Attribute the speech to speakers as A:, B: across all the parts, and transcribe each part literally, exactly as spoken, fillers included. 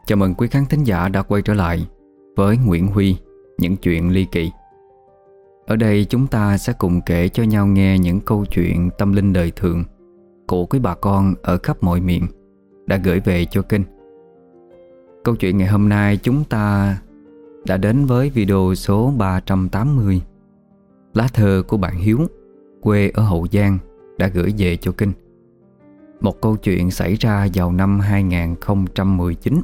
A: Chào mừng quý khán thính giả đã quay trở lại với Nguyễn Huy, những chuyện ly kỳ. Ở đây chúng ta sẽ cùng kể cho nhau nghe những câu chuyện tâm linh đời thường của quý bà con ở khắp mọi miền đã gửi về cho kênh. Câu chuyện ngày hôm nay chúng ta đã đến với video số ba trăm tám mươi. Lá thơ của bạn Hiếu, quê ở Hậu Giang, đã gửi về cho kênh. Một câu chuyện xảy ra vào năm hai không một chín.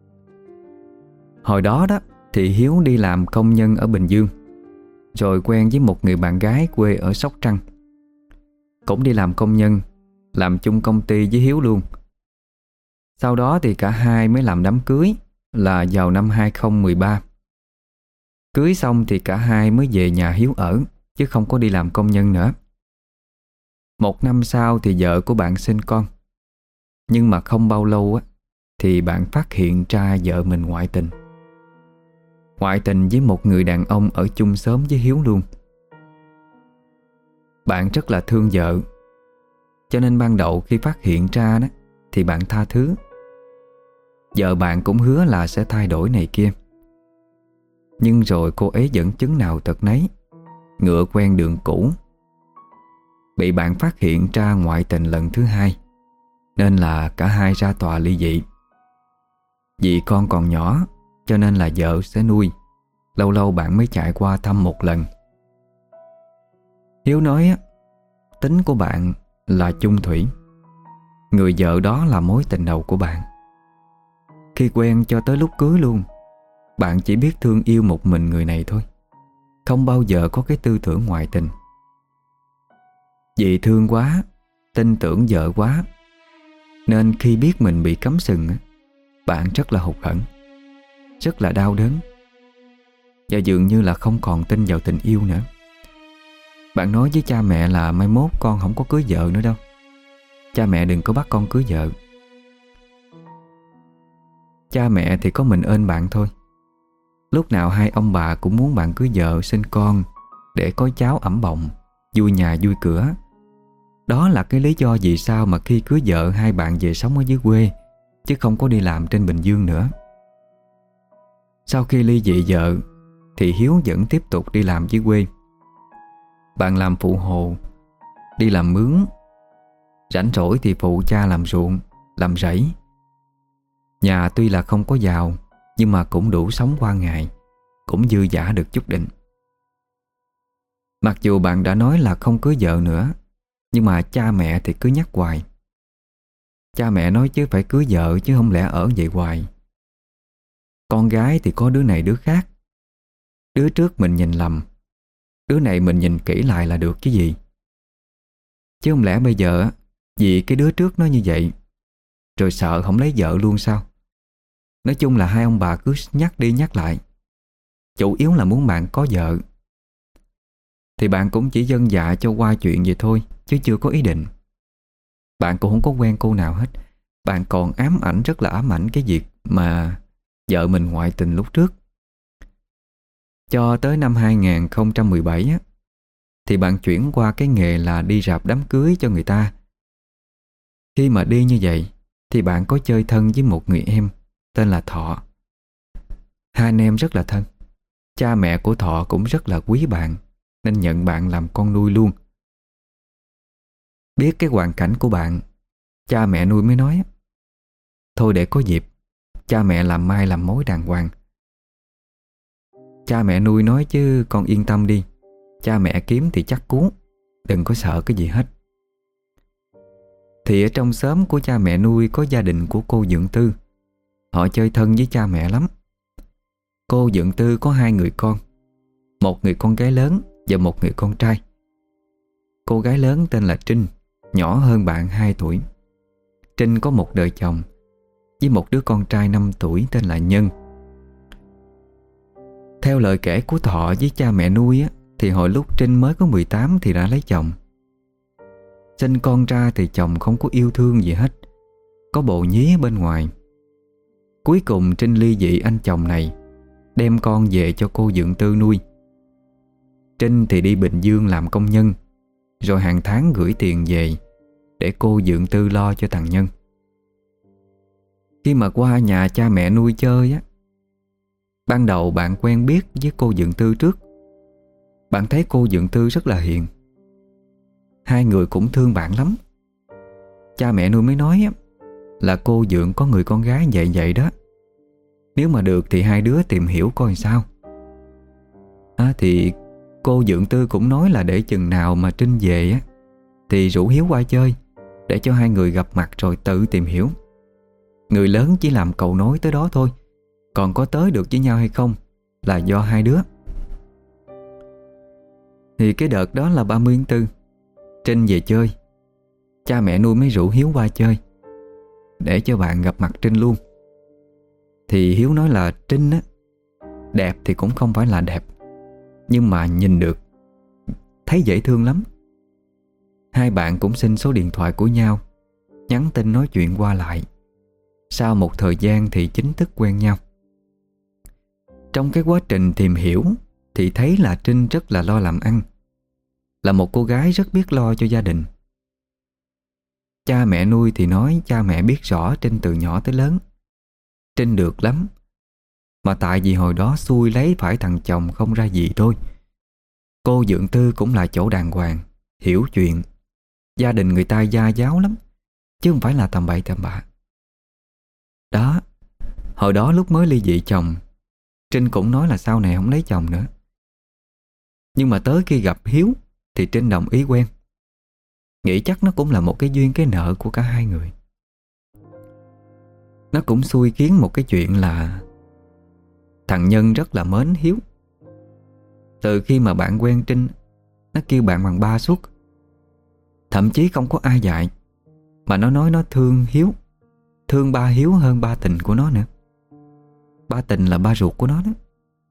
A: Hồi đó đó thì Hiếu đi làm công nhân ở Bình Dương, rồi quen với một người bạn gái quê ở Sóc Trăng. Cũng đi làm công nhân, làm chung công ty với Hiếu luôn. Sau đó thì cả hai mới làm đám cưới là vào năm hai không một ba. Cưới xong thì cả hai mới về nhà Hiếu ở, chứ không có đi làm công nhân nữa. Một năm sau thì vợ của bạn sinh con. Nhưng mà không bao lâu á thì bạn phát hiện ra vợ mình ngoại tình. Ngoại tình với một người đàn ông ở chung xóm với Hiếu luôn. Bạn rất là thương vợ, cho nên ban đầu khi phát hiện ra đó thì bạn tha thứ. Vợ bạn cũng hứa là sẽ thay đổi này kia. Nhưng rồi cô ấy vẫn chứng nào tật nấy, ngựa quen đường cũ. Bị bạn phát hiện ra ngoại tình lần thứ hai, nên là cả hai ra tòa ly dị. Vì con còn nhỏ cho nên là vợ sẽ nuôi, lâu lâu bạn mới chạy qua thăm một lần. Hiếu nói á, tính của bạn là chung thủy. Người vợ đó là mối tình đầu của bạn. Khi quen cho tới lúc cưới luôn, bạn chỉ biết thương yêu một mình người này thôi, không bao giờ có cái tư tưởng ngoại tình. Vì thương quá, tin tưởng vợ quá, nên khi biết mình bị cắm sừng, bạn rất là hụt hẫng, rất là đau đớn, và dường như là không còn tin vào tình yêu nữa. Bạn nói với cha mẹ là mai mốt con không có cưới vợ nữa đâu, cha mẹ đừng có bắt con cưới vợ. Cha mẹ thì có mình ơn bạn thôi. Lúc nào hai ông bà cũng muốn bạn cưới vợ sinh con để có cháu ẵm bồng, vui nhà vui cửa. Đó là cái lý do vì sao mà khi cưới vợ hai bạn về sống ở dưới quê, chứ không có đi làm trên Bình Dương nữa. Sau khi ly dị vợ thì Hiếu vẫn tiếp tục đi làm dưới quê. Bạn làm phụ hồ, đi làm mướn, rảnh rỗi thì phụ cha làm ruộng, làm rẫy. Nhà tuy là không có giàu, nhưng mà cũng đủ sống qua ngày, cũng dư dả được chút đỉnh. Mặc dù bạn đã nói là không cưới vợ nữa, nhưng mà cha mẹ thì cứ nhắc hoài. Cha mẹ nói chứ phải cưới vợ chứ không lẽ ở vậy hoài. Con gái thì có đứa này đứa khác. Đứa trước mình nhìn lầm, đứa này mình nhìn kỹ lại là được chứ gì. Chứ không lẽ bây giờ vì cái đứa trước nó như vậy rồi sợ không lấy vợ luôn sao? Nói chung là hai ông bà cứ nhắc đi nhắc lại, chủ yếu là muốn bạn có vợ. Thì bạn cũng chỉ vâng dạ cho qua chuyện vậy thôi, chứ chưa có ý định. Bạn cũng không có quen cô nào hết. Bạn còn ám ảnh, rất là ám ảnh cái việc mà vợ mình ngoại tình lúc trước. Cho tới năm hai không một bảy á, thì bạn chuyển qua cái nghề là đi rạp đám cưới cho người ta. Khi mà đi như vậy thì bạn có chơi thân với một người em tên là Thọ. Hai anh em rất là thân. Cha mẹ của Thọ cũng rất là quý bạn, nên nhận bạn làm con nuôi luôn. Biết cái hoàn cảnh của bạn, cha mẹ nuôi mới nói thôi để có dịp cha mẹ làm mai làm mối đàng hoàng. Cha mẹ nuôi nói chứ con yên tâm đi, cha mẹ kiếm thì chắc cuốn, đừng có sợ cái gì hết. Thì ở trong xóm của cha mẹ nuôi có gia đình của cô Dượng Tư. Họ chơi thân với cha mẹ lắm. Cô Dượng Tư có hai người con, một người con gái lớn và một người con trai. Cô gái lớn tên là Trinh, nhỏ hơn bạn hai tuổi. Trinh có một đời chồng với một đứa con trai năm tuổi tên là Nhân. Theo lời kể của Thọ với cha mẹ nuôi á, thì hồi lúc Trinh mới có mười tám thì đã lấy chồng. Sinh con ra thì chồng không có yêu thương gì hết, có bồ nhí bên ngoài. Cuối cùng Trinh ly dị anh chồng này, đem con về cho cô Dượng Tư nuôi. Trinh thì đi Bình Dương làm công nhân, rồi hàng tháng gửi tiền về để cô Dượng Tư lo cho thằng Nhân. Khi mà qua nhà cha mẹ nuôi chơi á, ban đầu bạn quen biết với cô Dượng Tư trước. Bạn thấy cô Dượng Tư rất là hiền. Hai người cũng thương bạn lắm. Cha mẹ nuôi mới nói á, là cô Dượng có người con gái vậy vậy đó. Nếu mà được thì hai đứa tìm hiểu coi sao. à, Thì cô Dượng Tư cũng nói là để chừng nào mà Trinh về á thì rủ Hiếu qua chơi, để cho hai người gặp mặt rồi tự tìm hiểu. Người lớn chỉ làm cầu nối tới đó thôi, còn có tới được với nhau hay không là do hai đứa. Thì cái đợt đó là ba mươi tháng tư, Trinh về chơi. Cha mẹ nuôi mới rủ Hiếu qua chơi để cho bạn gặp mặt Trinh luôn. Thì Hiếu nói là Trinh á, đẹp thì cũng không phải là đẹp, nhưng mà nhìn được, thấy dễ thương lắm. Hai bạn cũng xin số điện thoại của nhau, nhắn tin nói chuyện qua lại. Sau một thời gian thì chính thức quen nhau. Trong cái quá trình tìm hiểu thì thấy là Trinh rất là lo làm ăn, là một cô gái rất biết lo cho gia đình. Cha mẹ nuôi thì nói cha mẹ biết rõ Trinh từ nhỏ tới lớn. Trinh được lắm, mà tại vì hồi đó xui lấy phải thằng chồng không ra gì thôi. Cô Dượng Tư cũng là chỗ đàng hoàng, hiểu chuyện. Gia đình người ta gia giáo lắm, chứ không phải là tầm bậy tầm bạ. Đó, hồi đó lúc mới ly dị chồng, Trinh cũng nói là sau này không lấy chồng nữa. Nhưng mà tới khi gặp Hiếu thì Trinh đồng ý quen. Nghĩ chắc nó cũng là một cái duyên cái nợ của cả hai người. Nó cũng xui khiến một cái chuyện là thằng Nhân rất là mến Hiếu. Từ khi mà bạn quen Trinh, nó kêu bạn bằng ba suốt. Thậm chí không có ai dạy, mà nó nói nó thương Hiếu, thương ba Hiếu hơn ba Tình của nó nữa. Ba Tình là ba ruột của nó đó.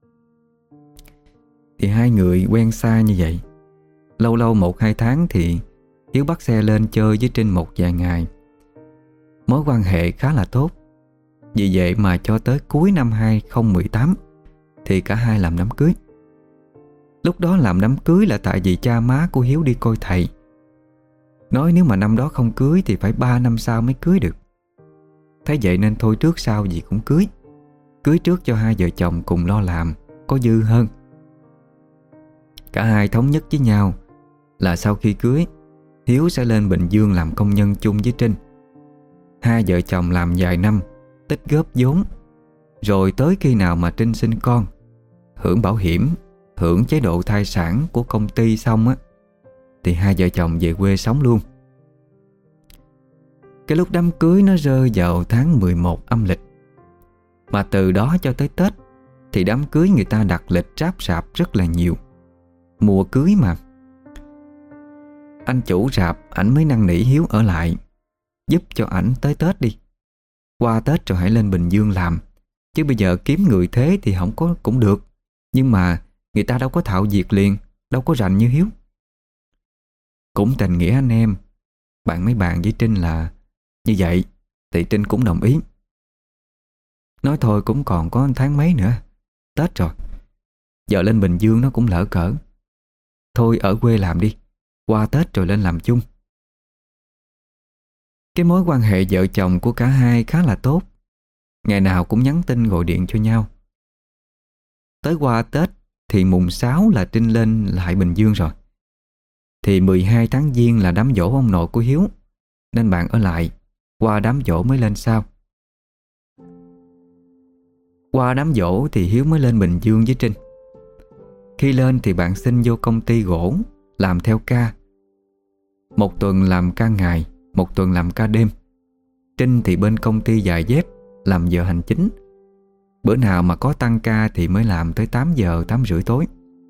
A: Thì hai người quen xa như vậy. Lâu lâu một hai tháng thì Hiếu bắt xe lên chơi với Trinh một vài ngày. Mối quan hệ khá là tốt. Vì vậy mà cho tới cuối năm hai không một tám thì cả hai làm đám cưới. Lúc đó làm đám cưới là tại vì cha má của Hiếu đi coi thầy, nói nếu mà năm đó không cưới thì phải ba năm sau mới cưới được. Thế vậy nên thôi trước sau gì cũng cưới. Cưới trước cho hai vợ chồng cùng lo làm, có dư hơn. Cả hai thống nhất với nhau là sau khi cưới, Hiếu sẽ lên Bình Dương làm công nhân chung với Trinh. Hai vợ chồng làm vài năm, tích góp vốn, rồi tới khi nào mà Trinh sinh con, hưởng bảo hiểm, hưởng chế độ thai sản của công ty xong á, thì hai vợ chồng về quê sống luôn. Cái lúc đám cưới nó rơi vào tháng mười một âm lịch, mà từ đó cho tới Tết thì đám cưới người ta đặt lịch ráp rạp rất là nhiều. Mùa cưới mà. Anh chủ rạp ảnh mới năn nỉ Hiếu ở lại, giúp cho ảnh tới Tết đi. Qua Tết rồi hãy lên Bình Dương làm. Chứ bây giờ kiếm người thế thì không có cũng được, nhưng mà người ta đâu có thạo việc liền, đâu có rành như Hiếu. Cũng tình nghĩa anh em, bạn mới bàn với Trinh là như vậy, thì Trinh cũng đồng ý. Nói thôi cũng còn có tháng mấy nữa, Tết rồi, giờ lên Bình Dương nó cũng lỡ cỡ. Thôi ở quê làm đi, qua Tết rồi lên làm chung. Cái mối quan hệ vợ chồng của cả hai khá là tốt. Ngày nào cũng nhắn tin gọi điện cho nhau. Tới qua Tết thì mùng sáu là Trinh lên lại Bình Dương rồi. Thì mười hai tháng Giêng là đám giỗ ông nội của Hiếu, nên bạn ở lại, qua đám giỗ mới lên sau. Qua đám giỗ thì Hiếu mới lên Bình Dương với Trinh. Khi lên thì bạn xin vô công ty gỗ, làm theo ca. Một tuần làm ca ngày, một tuần làm ca đêm. Trinh thì bên công ty giày dép, làm giờ hành chính. Bữa nào mà có tăng ca thì mới làm tới tám giờ, tám rưỡi tối.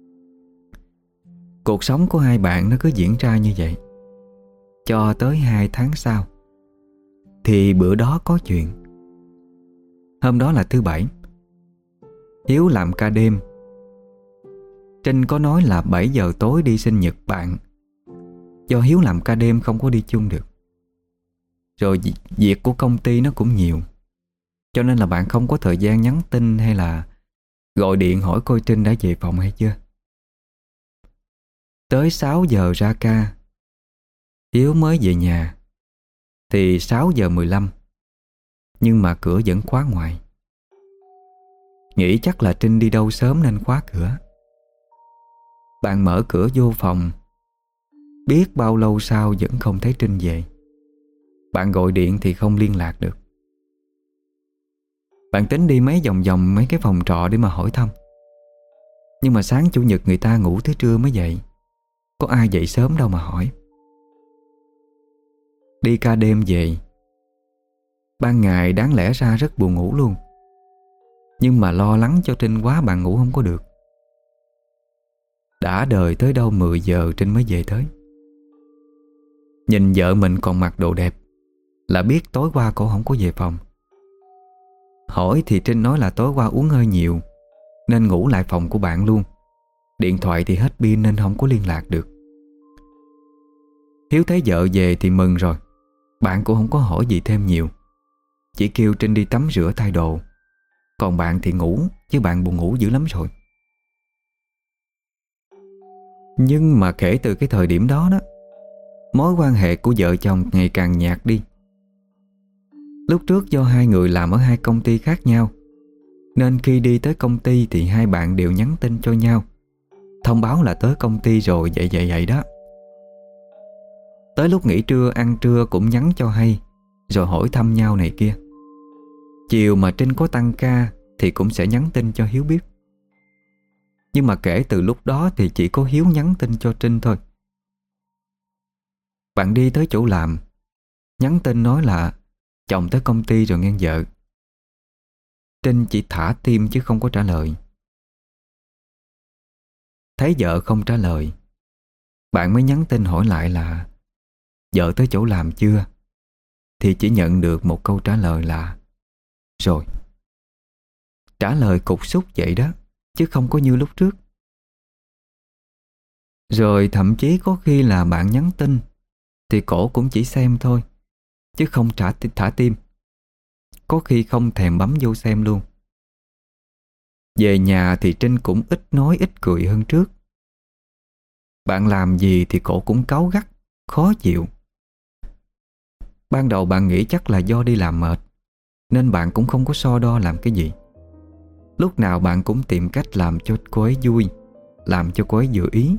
A: Cuộc sống của hai bạn nó cứ diễn ra như vậy. Cho tới hai tháng sau thì bữa đó có chuyện. Hôm đó là thứ bảy, Hiếu làm ca đêm. Trinh có nói là bảy giờ tối đi sinh nhật bạn. Do Hiếu làm ca đêm không có đi chung được. Rồi việc của công ty nó cũng nhiều, cho nên là bạn không có thời gian nhắn tin hay là gọi điện hỏi coi Trinh đã về phòng hay chưa. Tới sáu giờ ra ca, Hiếu mới về nhà. Thì sáu giờ mười lăm nhưng mà cửa vẫn khóa ngoài. Nghĩ chắc là Trinh đi đâu sớm nên khóa cửa. Bạn mở cửa vô phòng. Biết bao lâu sau vẫn không thấy Trinh về. Bạn gọi điện thì không liên lạc được. Bạn tính đi mấy vòng vòng mấy cái phòng trọ để mà hỏi thăm. Nhưng mà sáng chủ nhật người ta ngủ tới trưa mới dậy, có ai dậy sớm đâu mà hỏi. Đi ca đêm về. Ban ngày đáng lẽ ra rất buồn ngủ luôn, nhưng mà lo lắng cho Trinh quá bạn ngủ không có được. Đã đời tới đâu mười giờ Trinh mới về tới. Nhìn vợ mình còn mặc đồ đẹp là biết tối qua cổ không có về phòng. Hỏi thì Trinh nói là tối qua uống hơi nhiều nên ngủ lại phòng của bạn luôn. Điện thoại thì hết pin nên không có liên lạc được. Hiếu thấy vợ về thì mừng rồi. Bạn cũng không có hỏi gì thêm nhiều, chỉ kêu Trinh đi tắm rửa thay đồ. Còn bạn thì ngủ, chứ bạn buồn ngủ dữ lắm rồi. Nhưng mà kể từ cái thời điểm đó đó, mối quan hệ của vợ chồng ngày càng nhạt đi. Lúc trước do hai người làm ở hai công ty khác nhau, nên khi đi tới công ty thì hai bạn đều nhắn tin cho nhau, thông báo là tới công ty rồi vậy vậy vậy đó. Tới lúc nghỉ trưa ăn trưa cũng nhắn cho hay, rồi hỏi thăm nhau này kia. Chiều mà Trinh có tăng ca thì cũng sẽ nhắn tin cho Hiếu biết. Nhưng mà kể từ lúc đó thì chỉ có Hiếu nhắn tin cho Trinh thôi. Bạn đi tới chỗ làm, nhắn tin nói là chồng tới công ty rồi nghe vợ. Trinh chỉ thả tim chứ không có trả lời. Thấy vợ không trả lời, bạn mới nhắn tin hỏi lại là vợ tới chỗ làm chưa, thì chỉ nhận được một câu trả lời là rồi. Trả lời cục súc vậy đó, chứ không có như lúc trước. Rồi thậm chí có khi là bạn nhắn tin thì cổ cũng chỉ xem thôi, chứ không trả thả tim. Có khi không thèm bấm vô xem luôn. Về nhà thì Trinh cũng ít nói ít cười hơn trước. Bạn làm gì thì cổ cũng cáu gắt, khó chịu. Ban đầu bạn nghĩ chắc là do đi làm mệt, nên bạn cũng không có so đo làm cái gì. Lúc nào bạn cũng tìm cách làm cho cô ấy vui, làm cho cô ấy vừa ý.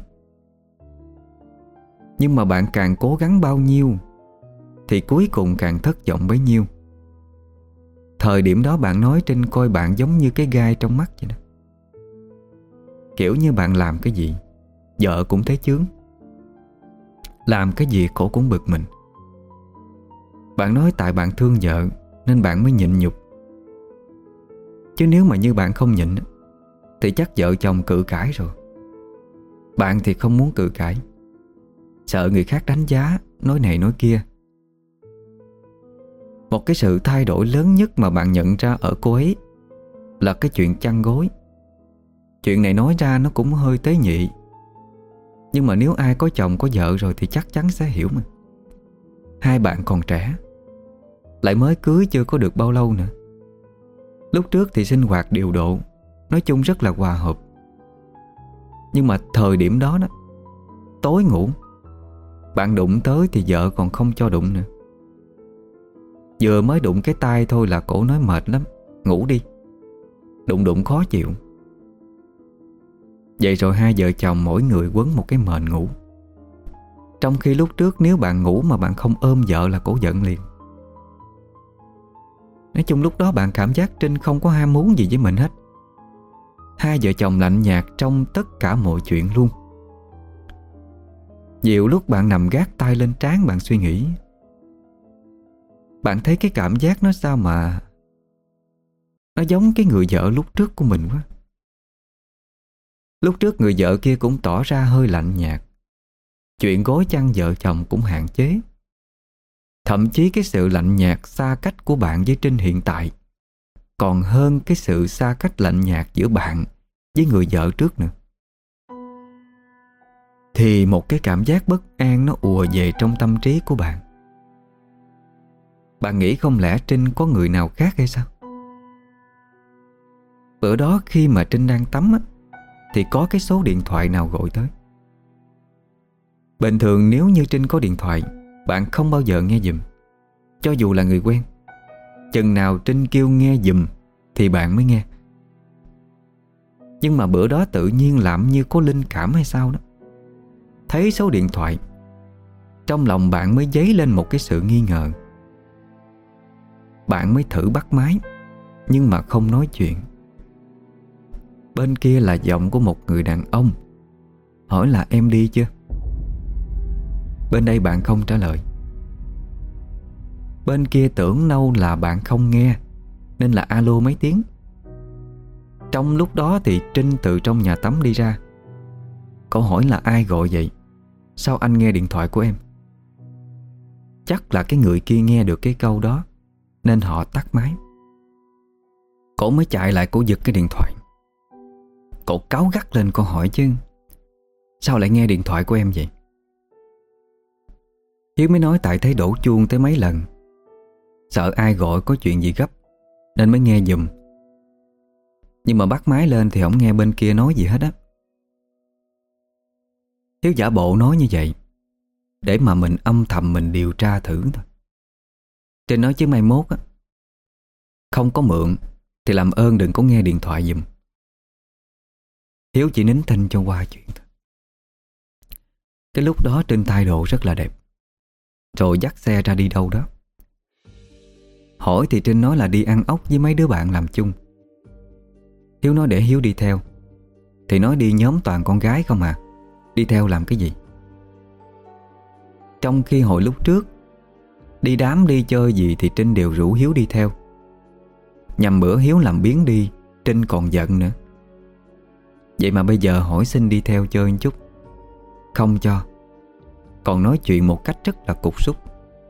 A: Nhưng mà bạn càng cố gắng bao nhiêu thì cuối cùng càng thất vọng bấy nhiêu. Thời điểm đó bạn nói Trinh coi bạn giống như cái gai trong mắt vậy đó. Kiểu như bạn làm cái gì vợ cũng thấy chướng, làm cái gì cổ cũng bực mình. Bạn nói tại bạn thương vợ nên bạn mới nhịn nhục. Chứ nếu mà như bạn không nhịn thì chắc vợ chồng cự cãi rồi. Bạn thì không muốn cự cãi, sợ người khác đánh giá, nói này nói kia. Một cái sự thay đổi lớn nhất mà bạn nhận ra ở cô ấy là cái chuyện chăn gối. Chuyện này nói ra nó cũng hơi tế nhị, nhưng mà nếu ai có chồng có vợ rồi thì chắc chắn sẽ hiểu mà. Hai bạn còn trẻ, lại mới cưới chưa có được bao lâu nữa. Lúc trước thì sinh hoạt điều độ, nói chung rất là hòa hợp. Nhưng mà thời điểm đó đó, tối ngủ, bạn đụng tới thì vợ còn không cho đụng nữa. Vừa mới đụng cái tay thôi là cổ nói mệt lắm, ngủ đi. Đụng đụng khó chịu. Vậy rồi hai vợ chồng mỗi người quấn một cái mền ngủ. Trong khi lúc trước nếu bạn ngủ mà bạn không ôm vợ là cổ giận liền. Nói chung lúc đó bạn cảm giác Trinh không có ham muốn gì với mình hết. Hai vợ chồng lạnh nhạt trong tất cả mọi chuyện luôn. Nhiều lúc bạn nằm gác tay lên trán bạn suy nghĩ. Bạn thấy cái cảm giác nó sao mà nó giống cái người vợ lúc trước của mình quá. Lúc trước người vợ kia cũng tỏ ra hơi lạnh nhạt. Chuyện gối chăn vợ chồng cũng hạn chế. Thậm chí cái sự lạnh nhạt xa cách của bạn với Trinh hiện tại còn hơn cái sự xa cách lạnh nhạt giữa bạn với người vợ trước nữa. Thì một cái cảm giác bất an nó ùa về trong tâm trí của bạn. Bạn nghĩ không lẽ Trinh có người nào khác hay sao? Bữa đó khi mà Trinh đang tắm á, thì có cái số điện thoại nào gọi tới. Bình thường nếu như Trinh có điện thoại, bạn không bao giờ nghe giùm, cho dù là người quen. Chừng nào Trinh kêu nghe giùm thì bạn mới nghe. Nhưng mà bữa đó tự nhiên làm như có linh cảm hay sao đó, thấy số điện thoại, trong lòng bạn mới dấy lên một cái sự nghi ngờ. Bạn mới thử bắt máy, nhưng mà không nói chuyện. Bên kia là giọng của một người đàn ông, hỏi là em đi chưa. Bên đây bạn không trả lời. Bên kia tưởng đâu là bạn không nghe, nên là alo mấy tiếng. Trong lúc đó thì Trinh từ trong nhà tắm đi ra. Cậu hỏi là ai gọi vậy, sao anh nghe điện thoại của em. Chắc là cái người kia nghe được cái câu đó nên họ tắt máy. Cổ mới chạy lại, cổ giật cái điện thoại. Cậu cáu gắt lên, cô hỏi chứ sao lại nghe điện thoại của em vậy. Hiếu mới nói tại thấy đổ chuông tới mấy lần, sợ ai gọi có chuyện gì gấp nên mới nghe giùm. Nhưng mà bắt máy lên thì không nghe bên kia nói gì hết á. Hiếu giả bộ nói như vậy để mà mình âm thầm mình điều tra thử thôi. Trinh nói chứ mai mốt á, không có mượn thì làm ơn đừng có nghe điện thoại giùm. Hiếu chỉ nín thinh cho qua chuyện thôi. Cái lúc đó Trinh thái độ rất là đẹp, rồi dắt xe ra đi đâu đó. Hỏi thì Trinh nói là đi ăn ốc với mấy đứa bạn làm chung. Hiếu nói để Hiếu đi theo, thì nói đi nhóm toàn con gái không à, đi theo làm cái gì. Trong khi hồi lúc trước đi đám đi chơi gì thì Trinh đều rủ Hiếu đi theo. Nhằm bữa Hiếu làm biếng đi, Trinh còn giận nữa. Vậy mà bây giờ hỏi xin đi theo chơi một chút, không cho, còn nói chuyện một cách rất là cục súc.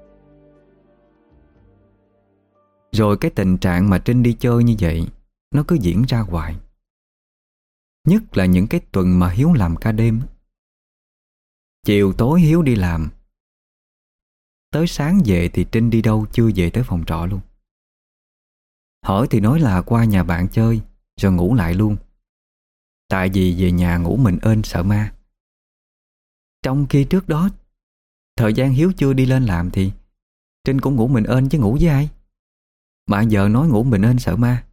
A: Rồi cái tình trạng mà Trinh đi chơi như vậy nó cứ diễn ra hoài. Nhất là những cái tuần mà Hiếu làm ca đêm. Chiều tối Hiếu đi làm, tới sáng về thì Trinh đi đâu chưa về tới phòng trọ luôn. Hỏi thì nói là qua nhà bạn chơi rồi ngủ lại luôn, tại vì về nhà ngủ mình ên sợ ma. Trong khi trước đó, thời gian Hiếu chưa đi lên làm thì Trinh cũng ngủ mình ên chứ ngủ với ai. Mà giờ nói ngủ mình ên sợ ma.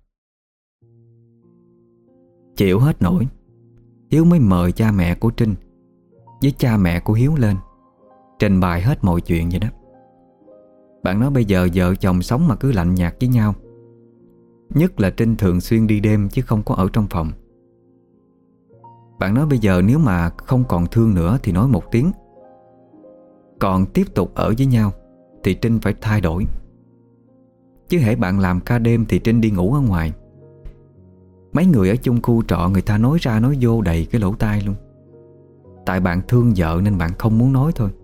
A: Chịu hết nổi, Hiếu mới mời cha mẹ của Trinh với cha mẹ của Hiếu lên, trình bày hết mọi chuyện vậy đó. Bạn nói bây giờ vợ chồng sống mà cứ lạnh nhạt với nhau. Nhất là Trinh thường xuyên đi đêm chứ không có ở trong phòng. Bạn nói bây giờ nếu mà không còn thương nữa thì nói một tiếng, còn tiếp tục ở với nhau thì Trinh phải thay đổi. Chứ hễ bạn làm ca đêm thì Trinh đi ngủ ở ngoài. Mấy người ở chung khu trọ người ta nói ra nói vô đầy cái lỗ tai luôn. Tại bạn thương vợ nên bạn không muốn nói thôi.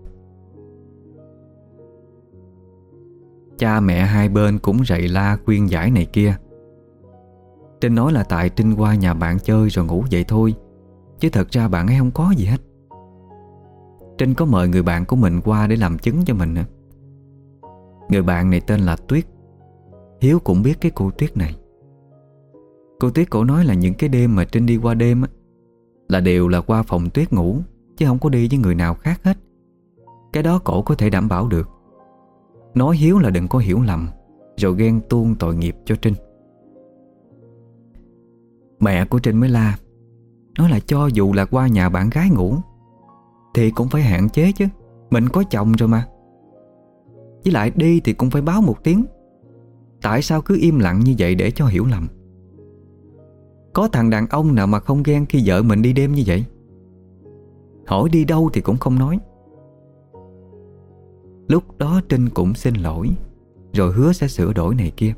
A: Cha mẹ hai bên cũng rầy la khuyên giải này kia. Trinh nói là tại Trinh qua nhà bạn chơi rồi ngủ vậy thôi, chứ thật ra bạn ấy không có gì hết. Trinh có mời người bạn của mình qua để làm chứng cho mình nữa. Người bạn này tên là Tuyết. Hiếu cũng biết cái cô Tuyết này. Cô Tuyết cổ nói là những cái đêm mà Trinh đi qua đêm á, là đều là qua phòng Tuyết ngủ, chứ không có đi với người nào khác hết. Cái đó cổ có thể đảm bảo được. Nói Hiếu là đừng có hiểu lầm, rồi ghen tuông tội nghiệp cho Trinh. Mẹ của Trinh mới la, nói là cho dù là qua nhà bạn gái ngủ thì cũng phải hạn chế chứ, mình có chồng rồi mà. Với lại đi thì cũng phải báo một tiếng. Tại sao cứ im lặng như vậy để cho hiểu lầm? Có thằng đàn ông nào mà không ghen khi vợ mình đi đêm như vậy? Hỏi đi đâu thì cũng không nói. Lúc đó Trinh cũng xin lỗi, rồi hứa sẽ sửa đổi này kia.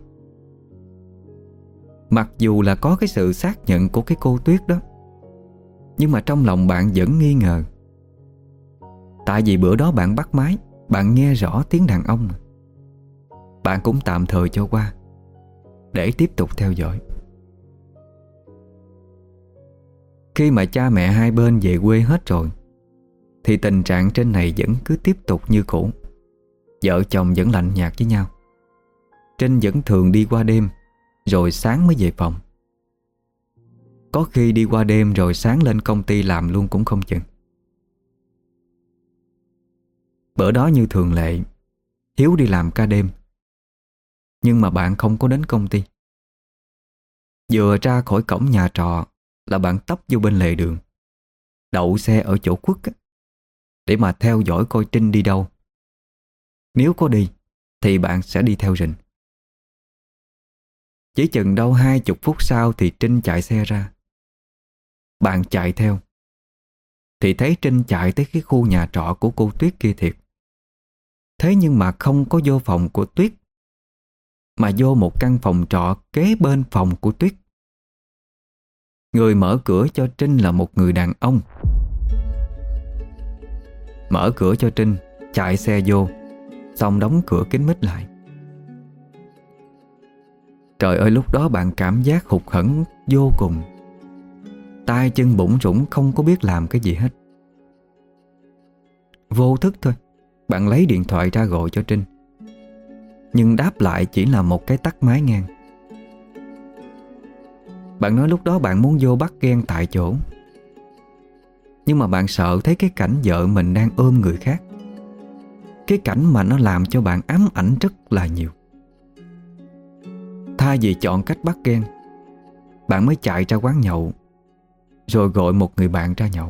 A: Mặc dù là có cái sự xác nhận của cái cô Tuyết đó, nhưng mà trong lòng bạn vẫn nghi ngờ. Tại vì bữa đó bạn bắt máy, bạn nghe rõ tiếng đàn ông. Bạn cũng tạm thời cho qua, để tiếp tục theo dõi. Khi mà cha mẹ hai bên về quê hết rồi, thì tình trạng trên này vẫn cứ tiếp tục như cũ. Vợ chồng vẫn lạnh nhạt với nhau. Trinh vẫn thường đi qua đêm, rồi sáng mới về phòng. Có khi đi qua đêm rồi sáng lên công ty làm luôn cũng không chừng. Bữa đó như thường lệ, Hiếu đi làm ca đêm. Nhưng mà bạn không có đến công ty. Vừa ra khỏi cổng nhà trọ là bạn tấp vô bên lề đường, đậu xe ở chỗ khuất á, để mà theo dõi coi Trinh đi đâu. Nếu có đi thì bạn sẽ đi theo rình. Chỉ chừng đâu hai chục phút sau thì Trinh chạy xe ra. Bạn chạy theo thì thấy Trinh chạy tới cái khu nhà trọ của cô Tuyết kia thiệt. Thế nhưng mà không có vô phòng của Tuyết, mà vô một căn phòng trọ kế bên phòng của Tuyết. Người mở cửa cho Trinh là một người đàn ông. Mở cửa cho Trinh, chạy xe vô, xong đóng cửa kín mít lại. Trời ơi, lúc đó bạn cảm giác hụt hẫng vô cùng. tay chân bủn rủn không có biết làm cái gì hết. Vô thức thôi, bạn lấy điện thoại ra gọi cho Trinh, nhưng đáp lại chỉ là một cái tắt máy ngang. Bạn nói lúc đó bạn muốn vô bắt ghen tại chỗ, nhưng mà bạn sợ thấy cái cảnh vợ mình đang ôm người khác, cái cảnh mà nó làm cho bạn ám ảnh rất là nhiều. Thay vì chọn cách bắt ghen, bạn mới chạy ra quán nhậu, rồi gọi một người bạn ra nhậu.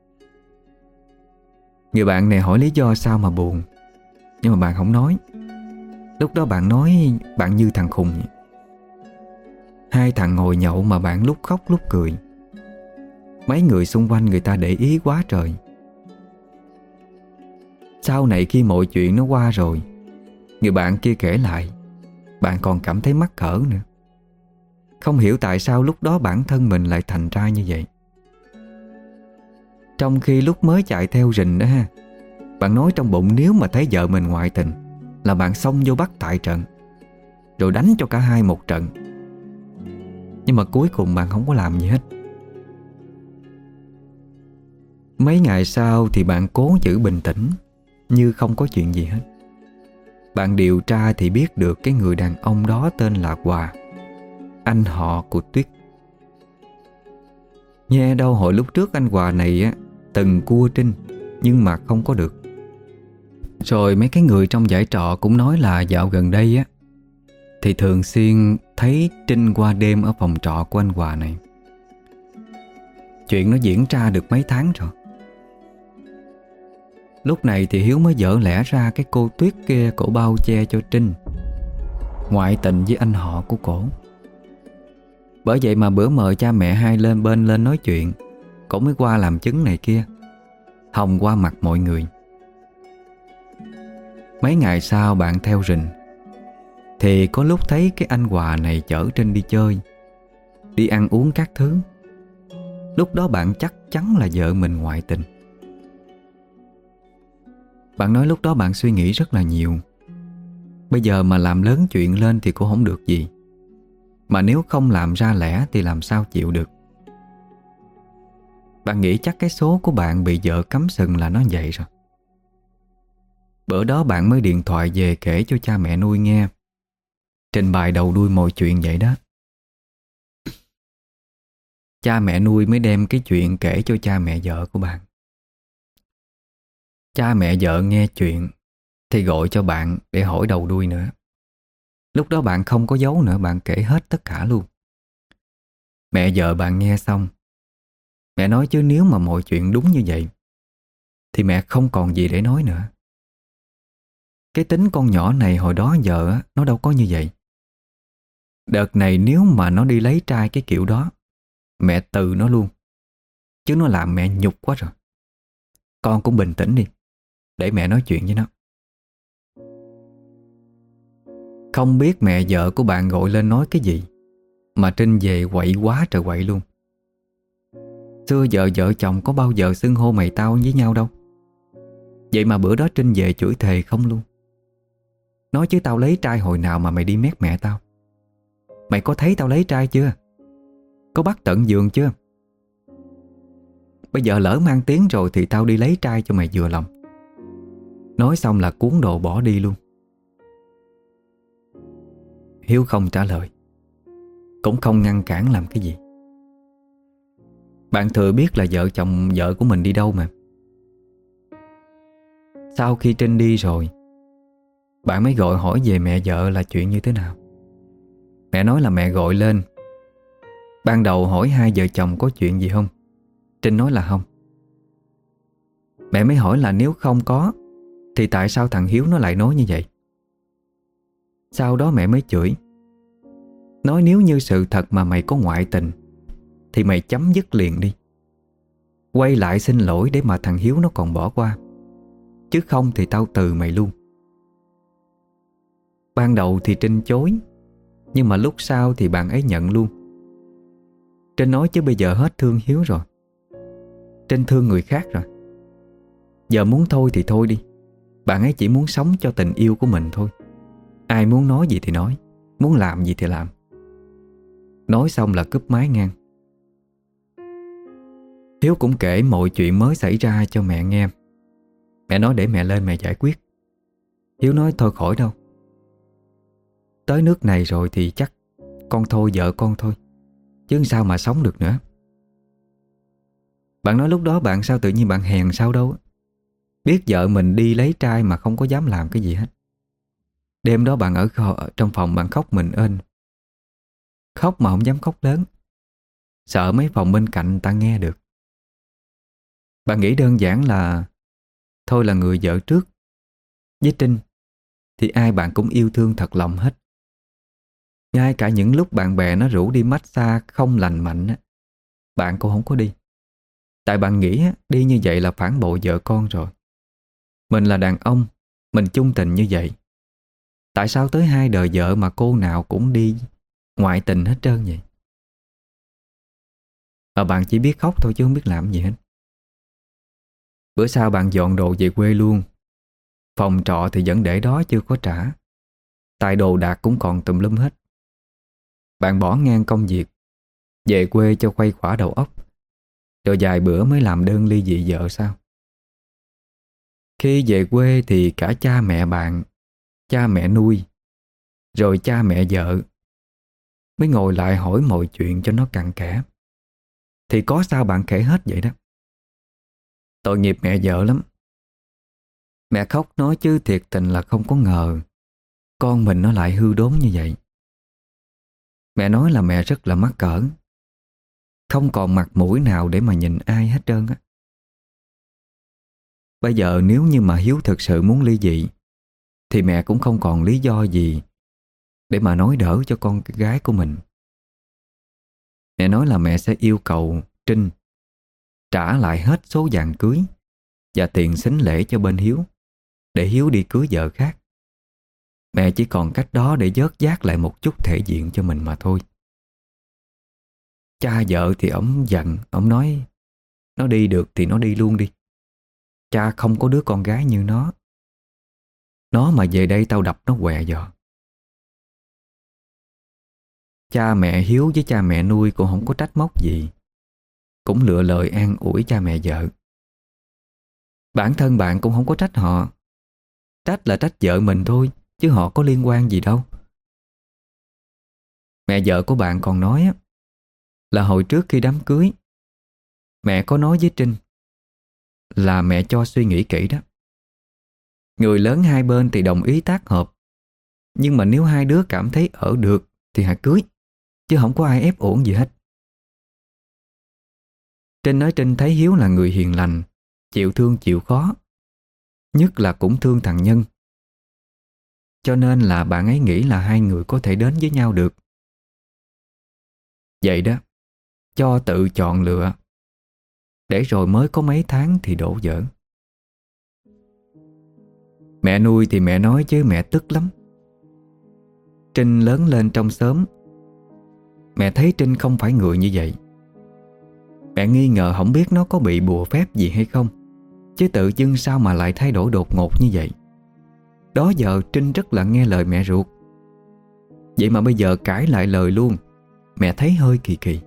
A: Người bạn này hỏi lý do sao mà buồn, nhưng mà bạn không nói. Lúc đó bạn nói bạn như thằng khùng vậy. Hai thằng ngồi nhậu mà bạn lúc khóc lúc cười. Mấy người xung quanh người ta để ý quá trời. Sau này khi mọi chuyện nó qua rồi, người bạn kia kể lại, bạn còn cảm thấy mắc cỡ nữa. Không hiểu tại sao lúc đó bản thân mình lại thành ra như vậy. Trong khi lúc mới chạy theo rình đó ha, bạn nói trong bụng nếu mà thấy vợ mình ngoại tình là bạn xông vô bắt tại trận, rồi đánh cho cả hai một trận. Nhưng mà cuối cùng bạn không có làm gì hết. Mấy ngày sau thì bạn cố giữ bình tĩnh, như không có chuyện gì hết. Bạn điều tra thì biết được cái người đàn ông đó tên là Hòa, anh họ của Tuyết. Nghe đâu hồi lúc trước anh Hòa này á từng cua Trinh, nhưng mà không có được. Rồi mấy cái người trong dãy trọ cũng nói là dạo gần đây á thì thường xuyên thấy Trinh qua đêm ở phòng trọ của anh Hòa này. Chuyện nó diễn ra được mấy tháng rồi. Lúc này thì Hiếu mới dở lẽ ra cái cô Tuyết kia cổ bao che cho Trinh ngoại tình với anh họ của cổ. Bởi vậy mà bữa mời cha mẹ hai lên bên lên nói chuyện, cổ mới qua làm chứng này kia, hòng qua mặt mọi người. Mấy ngày sau bạn theo rình thì có lúc thấy cái anh Hòa này chở Trinh đi chơi, đi ăn uống các thứ. Lúc đó bạn chắc chắn là vợ mình ngoại tình. Bạn nói lúc đó bạn suy nghĩ rất là nhiều. Bây giờ mà làm lớn chuyện lên thì cũng không được gì, mà nếu không làm ra lẽ thì làm sao chịu được. Bạn nghĩ chắc cái số của bạn bị vợ cắm sừng là nó vậy rồi. Bữa đó bạn mới điện thoại về kể cho cha mẹ nuôi nghe, trình bày đầu đuôi mọi chuyện vậy đó. Cha mẹ nuôi mới đem cái chuyện kể cho cha mẹ vợ của bạn. Cha mẹ vợ nghe chuyện thì gọi cho bạn để hỏi đầu đuôi nữa. Lúc đó bạn không có giấu nữa, bạn kể hết tất cả luôn. Mẹ vợ bạn nghe xong, mẹ nói chứ nếu mà mọi chuyện đúng như vậy thì mẹ không còn gì để nói nữa. Cái tính con nhỏ này hồi đó giờ nó đâu có như vậy. Đợt này nếu mà nó đi lấy trai cái kiểu đó, mẹ từ nó luôn, chứ nó làm mẹ nhục quá rồi. Con cũng bình tĩnh đi, để mẹ nói chuyện với nó. Không biết mẹ vợ của bạn gọi lên nói cái gì mà Trinh về quậy quá trời quậy luôn. Xưa giờ vợ chồng có bao giờ xưng hô mày tao với nhau đâu. Vậy mà bữa đó Trinh về chửi thề không luôn. Nói chứ tao lấy trai hồi nào mà mày đi mét mẹ tao. Mày có thấy tao lấy trai chưa? Có bắt tận giường chưa? Bây giờ lỡ mang tiếng rồi thì tao đi lấy trai cho mày vừa lòng. Nói xong là cuốn đồ bỏ đi luôn. Hiếu không trả lời, cũng không ngăn cản làm cái gì. Bạn thừa biết là vợ chồng vợ của mình đi đâu mà. Sau khi Trinh đi rồi, bạn mới gọi hỏi về mẹ vợ là chuyện như thế nào. Mẹ nói là mẹ gọi lên. Ban đầu hỏi hai vợ chồng có chuyện gì không. Trinh nói là không. Mẹ mới hỏi là nếu không có thì tại sao thằng Hiếu nó lại nói như vậy. Sau đó mẹ mới chửi, nói nếu như sự thật mà mày có ngoại tình thì mày chấm dứt liền đi. Quay lại xin lỗi để mà thằng Hiếu nó còn bỏ qua, chứ không thì tao từ mày luôn. Ban đầu thì Trinh chối, nhưng mà lúc sau thì bạn ấy nhận luôn. Trinh nói chứ bây giờ hết thương Hiếu rồi. Trinh thương người khác rồi. Giờ muốn thôi thì thôi đi. Bạn ấy chỉ muốn sống cho tình yêu của mình thôi. Ai muốn nói gì thì nói, muốn làm gì thì làm. Nói xong là cúp máy ngang. Hiếu cũng kể mọi chuyện mới xảy ra cho mẹ nghe. Mẹ nói để mẹ lên mẹ giải quyết. Hiếu nói thôi khỏi đâu. Tới nước này rồi thì chắc con thôi vợ con thôi, chứ sao mà sống được nữa. Bạn nói lúc đó bạn sao tự nhiên bạn hèn sao đâu. Biết vợ mình đi lấy trai mà không có dám làm cái gì hết. Đêm đó bạn ở kho, trong phòng bạn khóc mình ên. Khóc mà không dám khóc lớn, sợ mấy phòng bên cạnh người ta nghe được. Bạn nghĩ đơn giản là thôi là người vợ trước với Trinh thì ai bạn cũng yêu thương thật lòng hết. Ngay cả những lúc bạn bè nó rủ đi massage không lành mạnh á, bạn cũng không có đi. Tại bạn nghĩ á, đi như vậy là phản bội vợ con rồi. Mình là đàn ông, mình chung tình như vậy. Tại sao tới hai đời vợ mà cô nào cũng đi ngoại tình hết trơn vậy? Mà bạn chỉ biết khóc thôi chứ không biết làm gì hết. Bữa sau bạn dọn đồ về quê luôn. Phòng trọ thì vẫn để đó chưa có trả. Tại đồ đạc cũng còn tùm lum hết. Bạn bỏ ngang công việc, về quê cho khuây khỏa đầu óc, rồi vài bữa mới làm đơn ly dị vợ sao. Khi về quê thì cả cha mẹ bạn, cha mẹ nuôi, rồi cha mẹ vợ mới ngồi lại hỏi mọi chuyện cho nó cặn kẽ. Thì có sao bạn kể hết vậy đó. Tội nghiệp mẹ vợ lắm. Mẹ khóc nói chứ thiệt tình là không có ngờ con mình nó lại hư đốn như vậy. Mẹ nói là mẹ rất là mắc cỡ, không còn mặt mũi nào để mà nhìn ai hết trơn á. Bây giờ nếu như mà Hiếu thực sự muốn ly dị thì mẹ cũng không còn lý do gì để mà nói đỡ cho con gái của mình. Mẹ nói là mẹ sẽ yêu cầu Trinh trả lại hết số vàng cưới và tiền sính lễ cho bên Hiếu, để Hiếu đi cưới vợ khác. Mẹ chỉ còn cách đó để vớt vát lại một chút thể diện cho mình mà thôi. Cha vợ thì ổng giận, ổng nói nó đi được thì nó đi luôn đi. Cha không có đứa con gái như nó. Nó mà về đây tao đập nó què giò. Cha mẹ Hiếu với cha mẹ nuôi cũng không có trách móc gì, cũng lựa lời an ủi cha mẹ vợ. Bản thân bạn cũng không có trách họ. Trách là trách vợ mình thôi, chứ họ có liên quan gì đâu. Mẹ vợ của bạn còn nói á, là hồi trước khi đám cưới mẹ có nói với Trinh là mẹ cho suy nghĩ kỹ đó. Người lớn hai bên thì đồng ý tác hợp, nhưng mà nếu hai đứa cảm thấy ở được thì hãy cưới, chứ không có ai ép uổng gì hết. Trinh nói Trinh thấy Hiếu là người hiền lành, chịu thương chịu khó, nhất là cũng thương thằng Nhân. Cho nên là bạn ấy nghĩ là hai người có thể đến với nhau được. Vậy đó, cho tự chọn lựa, để rồi mới có mấy tháng thì đổ vỡ. Mẹ nuôi thì mẹ nói chứ mẹ tức lắm. Trinh lớn lên trong xóm, mẹ thấy Trinh không phải người như vậy. Mẹ nghi ngờ không biết nó có bị bùa phép gì hay không, chứ tự dưng sao mà lại thay đổi đột ngột như vậy. Đó giờ Trinh rất là nghe lời mẹ ruột, vậy mà bây giờ cãi lại lời luôn. Mẹ thấy hơi kỳ kỳ.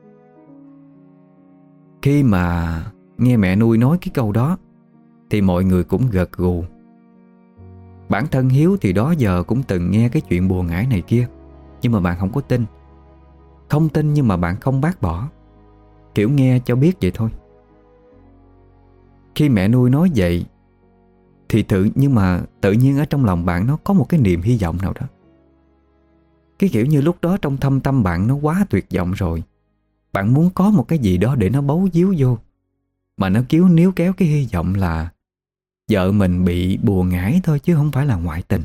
A: Khi mà nghe mẹ nuôi nói cái câu đó thì mọi người cũng gật gù. Bản thân Hiếu thì đó giờ cũng từng nghe cái chuyện bùa ngải này kia, nhưng mà bạn không có tin. Không tin nhưng mà bạn không bác bỏ, kiểu nghe cho biết vậy thôi. Khi mẹ nuôi nói vậy thì tự nhưng mà tự nhiên ở trong lòng bạn nó có một cái niềm hy vọng nào đó. Cái kiểu như lúc đó trong thâm tâm bạn nó quá tuyệt vọng rồi. Bạn muốn có một cái gì đó để nó bấu víu vô, mà nó cứu níu kéo cái hy vọng là vợ mình bị bùa ngải thôi, chứ không phải là ngoại tình.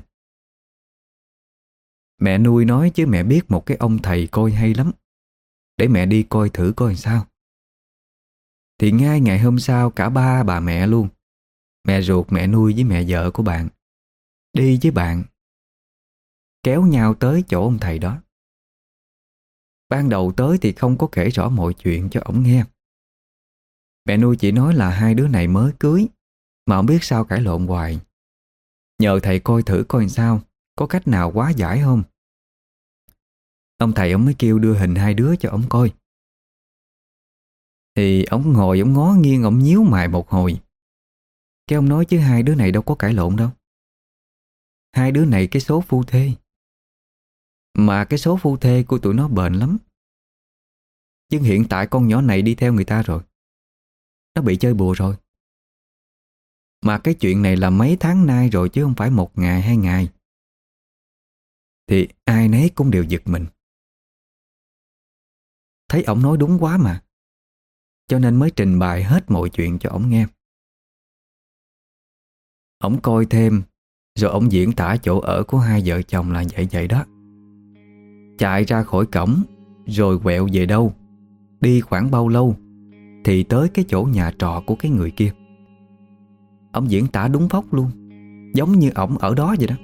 A: Mẹ nuôi nói chứ mẹ biết một cái ông thầy coi hay lắm, để mẹ đi coi thử coi sao. Thì ngay ngày hôm sau, cả ba bà mẹ luôn, mẹ ruột, mẹ nuôi với mẹ vợ của bạn, đi với bạn, kéo nhau tới chỗ ông thầy đó. Ban đầu tới thì không có kể rõ mọi chuyện cho ổng nghe. Mẹ nuôi chỉ nói là hai đứa này mới cưới, mà không biết sao cãi lộn hoài. Nhờ thầy coi thử coi sao, có cách nào hóa giải không. Ông thầy ông mới kêu đưa hình hai đứa cho ổng coi. Thì ổng ngồi ổng ngó nghiêng, ổng nhíu mày một hồi. Cái ông nói chứ hai đứa này đâu có cãi lộn đâu. Hai đứa này cái số phu thê, mà cái số phu thê của tụi nó bền lắm. Nhưng hiện tại con nhỏ này đi theo người ta rồi, nó bị chơi bùa rồi. Mà cái chuyện này là mấy tháng nay rồi, chứ không phải một ngày hai ngày. Thì ai nấy cũng đều giật mình. Thấy ổng nói đúng quá mà, cho nên mới trình bày hết mọi chuyện cho ổng nghe. Ổng coi thêm, rồi ổng diễn tả chỗ ở của hai vợ chồng là vậy vậy đó. Chạy ra khỏi cổng, rồi quẹo về đâu, đi khoảng bao lâu thì tới cái chỗ nhà trọ của cái người kia. Ổng diễn tả đúng phóc luôn, giống như ổng ở đó vậy đó.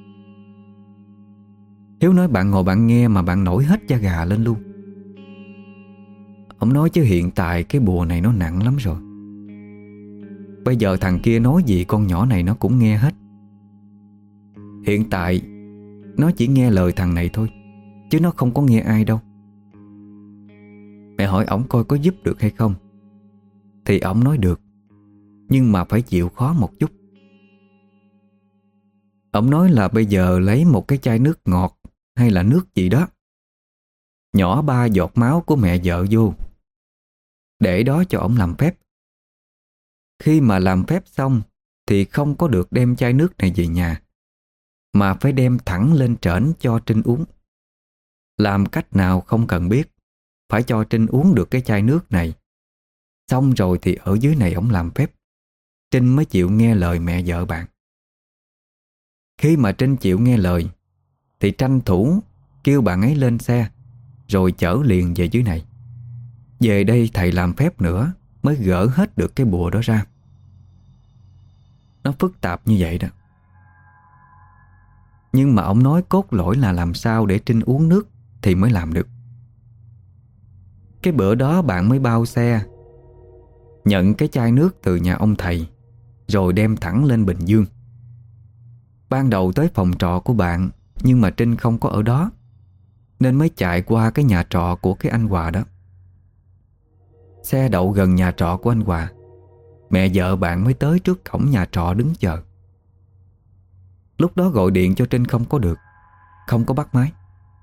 A: Hiếu nói bạn ngồi bạn nghe mà bạn nổi hết da gà lên luôn. Ổng nói chứ hiện tại cái bùa này nó nặng lắm rồi. Bây giờ thằng kia nói gì con nhỏ này nó cũng nghe hết. Hiện tại nó chỉ nghe lời thằng này thôi, chứ nó không có nghe ai đâu. Mẹ hỏi ổng coi có giúp được hay không, thì ổng nói được, nhưng mà phải chịu khó một chút. Ổng nói là bây giờ lấy một cái chai nước ngọt hay là nước gì đó, nhỏ ba giọt máu của mẹ vợ vô, để đó cho ổng làm phép. Khi mà làm phép xong thì không có được đem chai nước này về nhà, mà phải đem thẳng lên trển cho Trinh uống. Làm cách nào không cần biết, phải cho Trinh uống được cái chai nước này. Xong rồi thì ở dưới này ổng làm phép, Trinh mới chịu nghe lời mẹ vợ bạn. Khi mà Trinh chịu nghe lời thì tranh thủ kêu bạn ấy lên xe, rồi chở liền về dưới này. Về đây thầy làm phép nữa mới gỡ hết được cái bùa đó ra. Nó phức tạp như vậy đó. Nhưng mà ông nói cốt lõi là làm sao để Trinh uống nước thì mới làm được. Cái bữa đó bạn mới bao xe, nhận cái chai nước từ nhà ông thầy, rồi đem thẳng lên Bình Dương. Ban đầu tới phòng trọ của bạn, nhưng mà Trinh không có ở đó, nên mới chạy qua cái nhà trọ của cái anh Hòa đó. Xe đậu gần nhà trọ của anh Hòa, mẹ vợ bạn mới tới trước cổng nhà trọ đứng chờ. Lúc đó gọi điện cho Trinh không có được, không có bắt máy.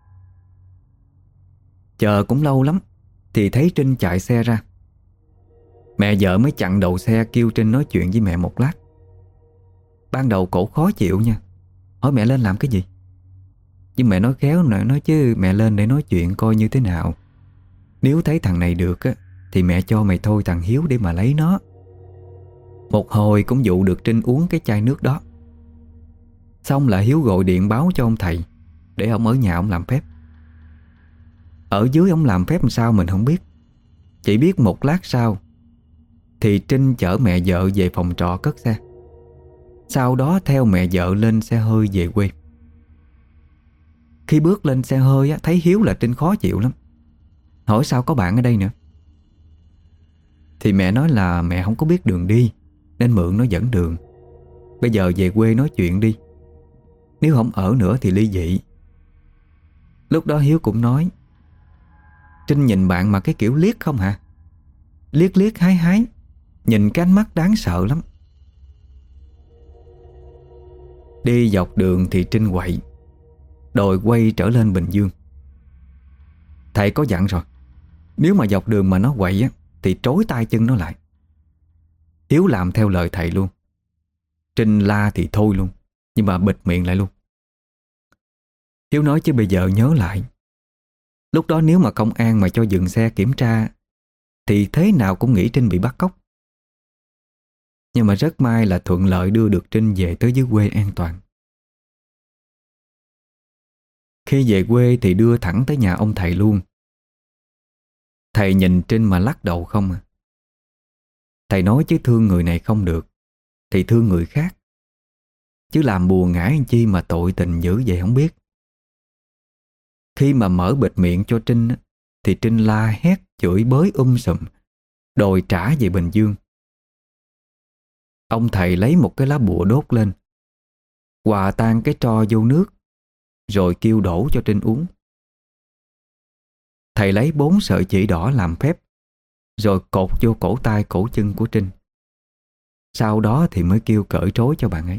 A: Chờ cũng lâu lắm thì thấy Trinh chạy xe ra. Mẹ vợ mới chặn đầu xe kêu Trinh nói chuyện với mẹ một lát. Ban đầu cổ khó chịu nha, hỏi mẹ lên làm cái gì. Nhưng mẹ nói khéo nè, nói chứ mẹ lên để nói chuyện coi như thế nào. Nếu thấy thằng này được á, thì mẹ cho mày thôi thằng Hiếu để mà lấy nó. Một hồi cũng dụ được Trinh uống cái chai nước đó. Xong là Hiếu gọi điện báo cho ông thầy, để ông ở nhà ông làm phép. Ở dưới ông làm phép làm sao mình không biết. Chỉ biết một lát sau thì Trinh chở mẹ vợ về phòng trọ cất xe. Sau đó theo mẹ vợ lên xe hơi về quê. Khi bước lên xe hơi á, thấy Hiếu là Trinh khó chịu lắm. Hỏi sao có bạn ở đây nữa. Thì mẹ nói là mẹ không có biết đường đi, nên mượn nó dẫn đường. Bây giờ về quê nói chuyện đi, nếu không ở nữa thì ly dị. Lúc đó Hiếu cũng nói. Trinh nhìn bạn mà cái kiểu liếc không hả, liếc liếc hái hái, nhìn cái ánh mắt đáng sợ lắm. Đi dọc đường thì Trinh quậy, đòi quay trở lên Bình Dương. Thầy có dặn rồi, nếu mà dọc đường mà nó quậy á, thì trói tay chân nó lại. Hiếu làm theo lời thầy luôn. Trinh la thì thôi luôn, nhưng mà bịt miệng lại luôn. Hiếu nói chứ bây giờ nhớ lại, lúc đó nếu mà công an mà cho dừng xe kiểm tra thì thế nào cũng nghĩ Trinh bị bắt cóc. Nhưng mà rất may là thuận lợi đưa được Trinh về tới dưới quê an toàn. Khi về quê thì đưa thẳng tới nhà ông thầy luôn. Thầy nhìn Trinh mà lắc đầu không à. Thầy nói chứ thương người này không được thì thương người khác, chứ làm bùa ngải anh chi mà tội tình dữ vậy không biết. Khi mà mở bịt miệng cho Trinh thì Trinh la hét chửi bới um sùm, đòi trả về Bình Dương. Ông thầy lấy một cái lá bùa đốt lên, hòa tan cái tro vô nước, rồi kêu đổ cho Trinh uống. Thầy lấy bốn sợi chỉ đỏ làm phép, rồi cột vô cổ tay cổ chân của Trinh. Sau đó thì mới kêu cởi trói cho bạn ấy.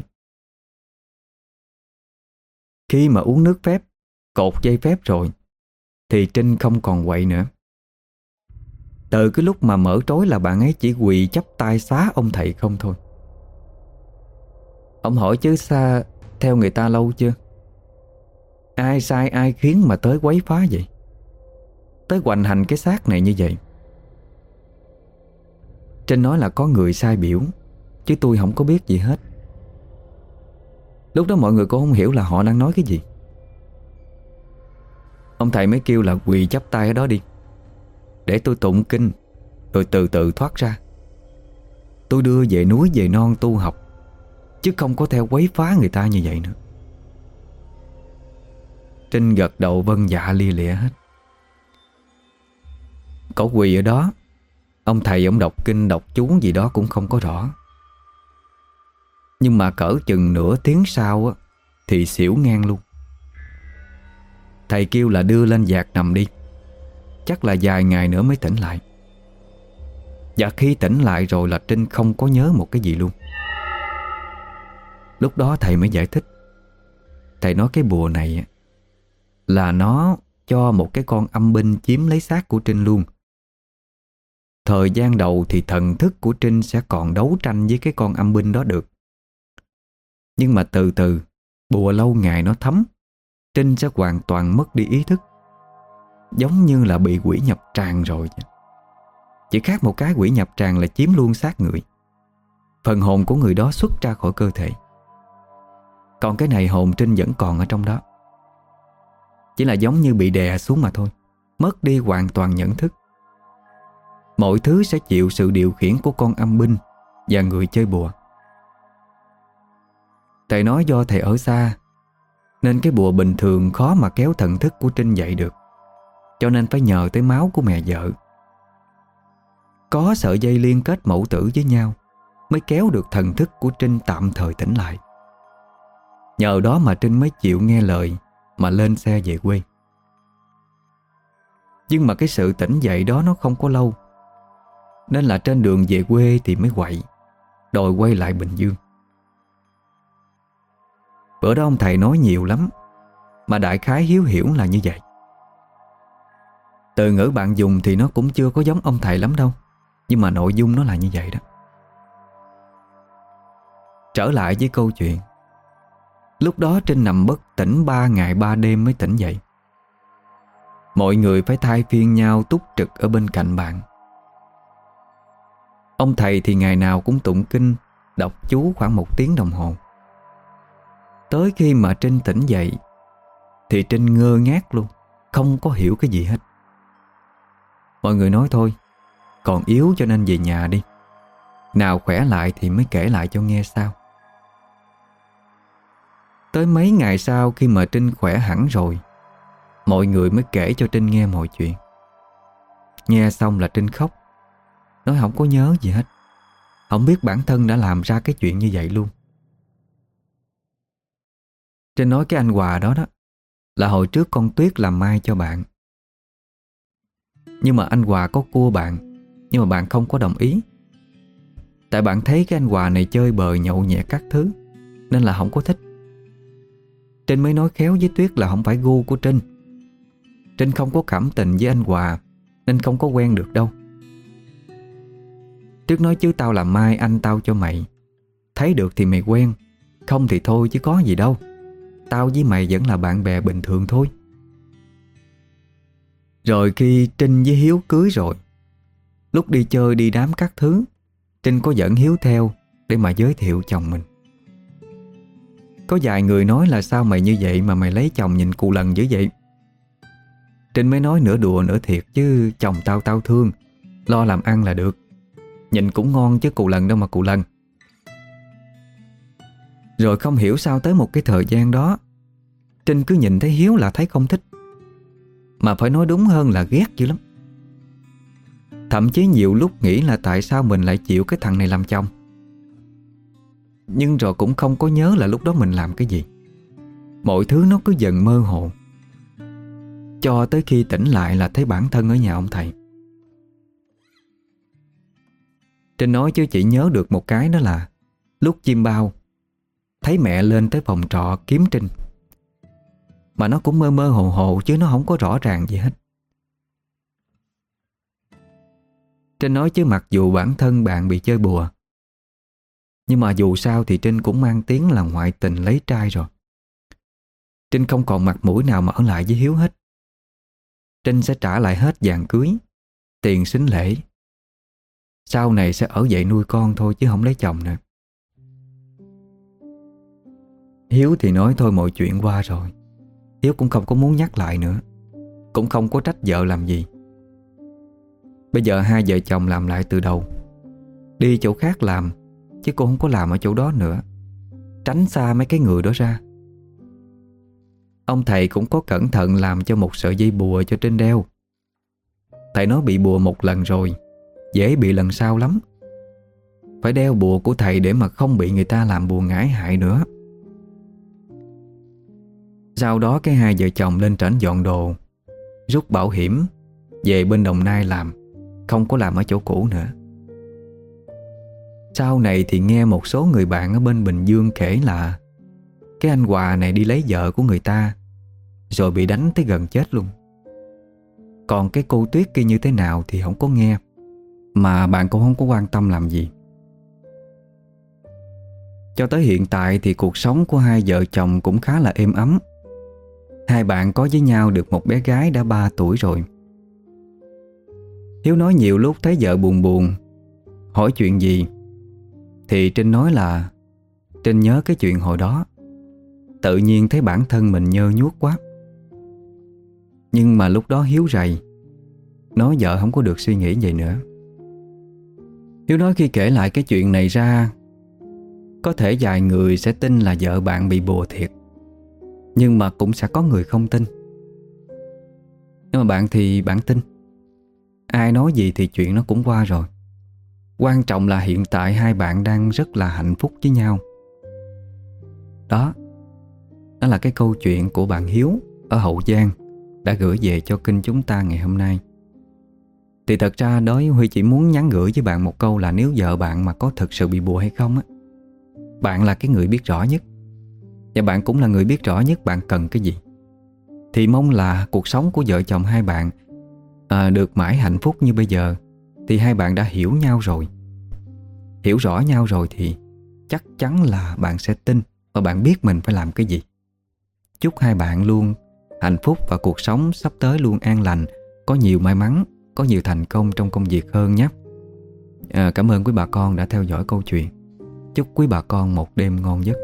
A: Khi mà uống nước phép, cột dây phép rồi, thì Trinh không còn quậy nữa. Từ cái lúc mà mở trói là bạn ấy chỉ quỳ chắp tay xá ông thầy không thôi. Ông hỏi chứ xa theo người ta lâu chưa? Ai sai ai khiến mà tới quấy phá vậy? Tới hoành hành cái xác này như vậy? Trinh nói là có người sai biểu, chứ tôi không có biết gì hết. Lúc đó mọi người cũng không hiểu là họ đang nói cái gì. Ông thầy mới kêu là quỳ chắp tay ở đó đi, để tôi tụng kinh, rồi từ từ thoát ra. Tôi đưa về núi về non tu học, chứ không có theo quấy phá người ta như vậy nữa. Trinh gật đầu vâng dạ lia lịa hết. Cậu quỳ ở đó, ông thầy ông đọc kinh đọc chú gì đó cũng không có rõ. Nhưng mà cỡ chừng nửa tiếng sau á, thì xỉu ngang luôn. Thầy kêu là đưa lên vạc nằm đi, chắc là vài ngày nữa mới tỉnh lại. Và khi tỉnh lại rồi là Trinh không có nhớ một cái gì luôn. Lúc đó thầy mới giải thích. Thầy nói cái bùa này là nó cho một cái con âm binh chiếm lấy xác của Trinh luôn. Thời gian đầu thì thần thức của Trinh sẽ còn đấu tranh với cái con âm binh đó được. Nhưng mà từ từ, bùa lâu ngày nó thấm, Trinh sẽ hoàn toàn mất đi ý thức, giống như là bị quỷ nhập tràng rồi. Chỉ khác một cái quỷ nhập tràng là chiếm luôn xác người, phần hồn của người đó xuất ra khỏi cơ thể. Còn cái này hồn Trinh vẫn còn ở trong đó, chỉ là giống như bị đè xuống mà thôi, mất đi hoàn toàn nhận thức. Mọi thứ sẽ chịu sự điều khiển của con âm binh và người chơi bùa. Thầy nói do thầy ở xa nên cái bùa bình thường khó mà kéo thần thức của Trinh dậy được, cho nên phải nhờ tới máu của mẹ vợ. Có sợi dây liên kết mẫu tử với nhau mới kéo được thần thức của Trinh tạm thời tỉnh lại. Nhờ đó mà Trinh mới chịu nghe lời mà lên xe về quê. Nhưng mà cái sự tỉnh dậy đó nó không có lâu, nên là trên đường về quê thì mới quậy, đòi quay lại Bình Dương. Bữa đó ông thầy nói nhiều lắm, mà đại khái Hiếu hiểu là như vậy. Từ ngữ bạn dùng thì nó cũng chưa có giống ông thầy lắm đâu, nhưng mà nội dung nó là như vậy đó. Trở lại với câu chuyện. Lúc đó Trinh nằm bất tỉnh ba ngày ba đêm mới tỉnh dậy. Mọi người phải thay phiên nhau túc trực ở bên cạnh bạn. Ông thầy thì ngày nào cũng tụng kinh, đọc chú khoảng một tiếng đồng hồ. Tới khi mà Trinh tỉnh dậy thì Trinh ngơ ngác luôn, không có hiểu cái gì hết. Mọi người nói thôi, còn yếu cho nên về nhà đi, nào khỏe lại thì mới kể lại cho nghe sau. Tới mấy ngày sau khi mà Trinh khỏe hẳn rồi, mọi người mới kể cho Trinh nghe mọi chuyện. Nghe xong là Trinh khóc, nói không có nhớ gì hết, không biết bản thân đã làm ra cái chuyện như vậy luôn. Trinh nói cái anh Hòa đó đó là hồi trước con Tuyết làm mai cho bạn. Nhưng mà anh Hòa có cua bạn, nhưng mà bạn không có đồng ý. Tại bạn thấy cái anh Hòa này chơi bời nhậu nhẹt các thứ, nên là không có thích. Trinh mới nói khéo với Tuyết là không phải gu của Trinh. Trinh không có cảm tình với anh Hòa, nên không có quen được đâu. Tuyết nói chứ tao làm mai anh tao cho mày, thấy được thì mày quen, không thì thôi chứ có gì đâu. Tao với mày vẫn là bạn bè bình thường thôi. Rồi khi Trinh với Hiếu cưới rồi, lúc đi chơi đi đám các thứ, Trinh có dẫn Hiếu theo để mà giới thiệu chồng mình. Có vài người nói là sao mày như vậy mà mày lấy chồng nhìn cù lần dữ vậy. Trinh mới nói nửa đùa nửa thiệt, chứ chồng tao tao thương, lo làm ăn là được. Nhìn cũng ngon chứ cù lần đâu mà cù lần. Rồi không hiểu sao tới một cái thời gian đó, Trinh cứ nhìn thấy Hiếu là thấy không thích. Mà phải nói đúng hơn là ghét dữ lắm. Thậm chí nhiều lúc nghĩ là tại sao mình lại chịu cái thằng này làm chồng. Nhưng rồi cũng không có nhớ là lúc đó mình làm cái gì. Mọi thứ nó cứ dần mơ hồ, cho tới khi tỉnh lại là thấy bản thân ở nhà ông thầy. Trinh nói chứ chỉ nhớ được một cái, đó là lúc chim bao thấy mẹ lên tới phòng trọ kiếm Trinh. Mà nó cũng mơ mơ hồ hồ chứ nó không có rõ ràng gì hết. Trinh nói chứ mặc dù bản thân bạn bị chơi bùa, nhưng mà dù sao thì Trinh cũng mang tiếng là ngoại tình lấy trai rồi. Trinh không còn mặt mũi nào mà ở lại với Hiếu hết. Trinh sẽ trả lại hết vàng cưới, tiền sính lễ. Sau này sẽ ở vậy nuôi con thôi chứ không lấy chồng nữa. Hiếu thì nói thôi mọi chuyện qua rồi. Hiếu cũng không có muốn nhắc lại nữa, cũng không có trách vợ làm gì. Bây giờ hai vợ chồng làm lại từ đầu, đi chỗ khác làm, chứ cô không có làm ở chỗ đó nữa, tránh xa mấy cái người đó ra. Ông thầy cũng có cẩn thận làm cho một sợi dây bùa cho Trinh đeo. Thầy nói bị bùa một lần rồi, dễ bị lần sau lắm. Phải đeo bùa của thầy để mà không bị người ta làm bùa ngải hại nữa. Sau đó cái hai vợ chồng lên trển dọn đồ, rút bảo hiểm, về bên Đồng Nai làm, không có làm ở chỗ cũ nữa. Sau này thì nghe một số người bạn ở bên Bình Dương kể là cái anh Hòa này đi lấy vợ của người ta rồi bị đánh tới gần chết luôn. Còn cái cô Tuyết kia như thế nào thì không có nghe, mà bạn cũng không có quan tâm làm gì. Cho tới hiện tại thì cuộc sống của hai vợ chồng cũng khá là êm ấm. Hai bạn có với nhau được một bé gái đã ba tuổi rồi. Hiếu nói nhiều lúc thấy vợ buồn buồn, hỏi chuyện gì thì Trinh nói là Trinh nhớ cái chuyện hồi đó, tự nhiên thấy bản thân mình nhơ nhuốc quá. Nhưng mà lúc đó Hiếu rầy, nói vợ không có được suy nghĩ vậy nữa. Hiếu nói khi kể lại cái chuyện này ra, có thể vài người sẽ tin là vợ bạn bị bùa thiệt, nhưng mà cũng sẽ có người không tin. Nhưng mà bạn thì bạn tin. Ai nói gì thì chuyện nó cũng qua rồi. Quan trọng là hiện tại hai bạn đang rất là hạnh phúc với nhau. Đó, đó là cái câu chuyện của bạn Hiếu ở Hậu Giang đã gửi về cho kênh chúng ta ngày hôm nay. Thì thật ra đó Huy chỉ muốn nhắn gửi với bạn một câu là nếu vợ bạn mà có thực sự bị bùa hay không á, bạn là cái người biết rõ nhất, và bạn cũng là người biết rõ nhất bạn cần cái gì. Thì mong là cuộc sống của vợ chồng hai bạn à, được mãi hạnh phúc như bây giờ. Thì hai bạn đã hiểu nhau rồi, hiểu rõ nhau rồi thì chắc chắn là bạn sẽ tin và bạn biết mình phải làm cái gì. Chúc hai bạn luôn hạnh phúc và cuộc sống sắp tới luôn an lành, có nhiều may mắn, có nhiều thành công trong công việc hơn nhé. À, cảm ơn quý bà con đã theo dõi câu chuyện. Chúc quý bà con một đêm ngon giấc.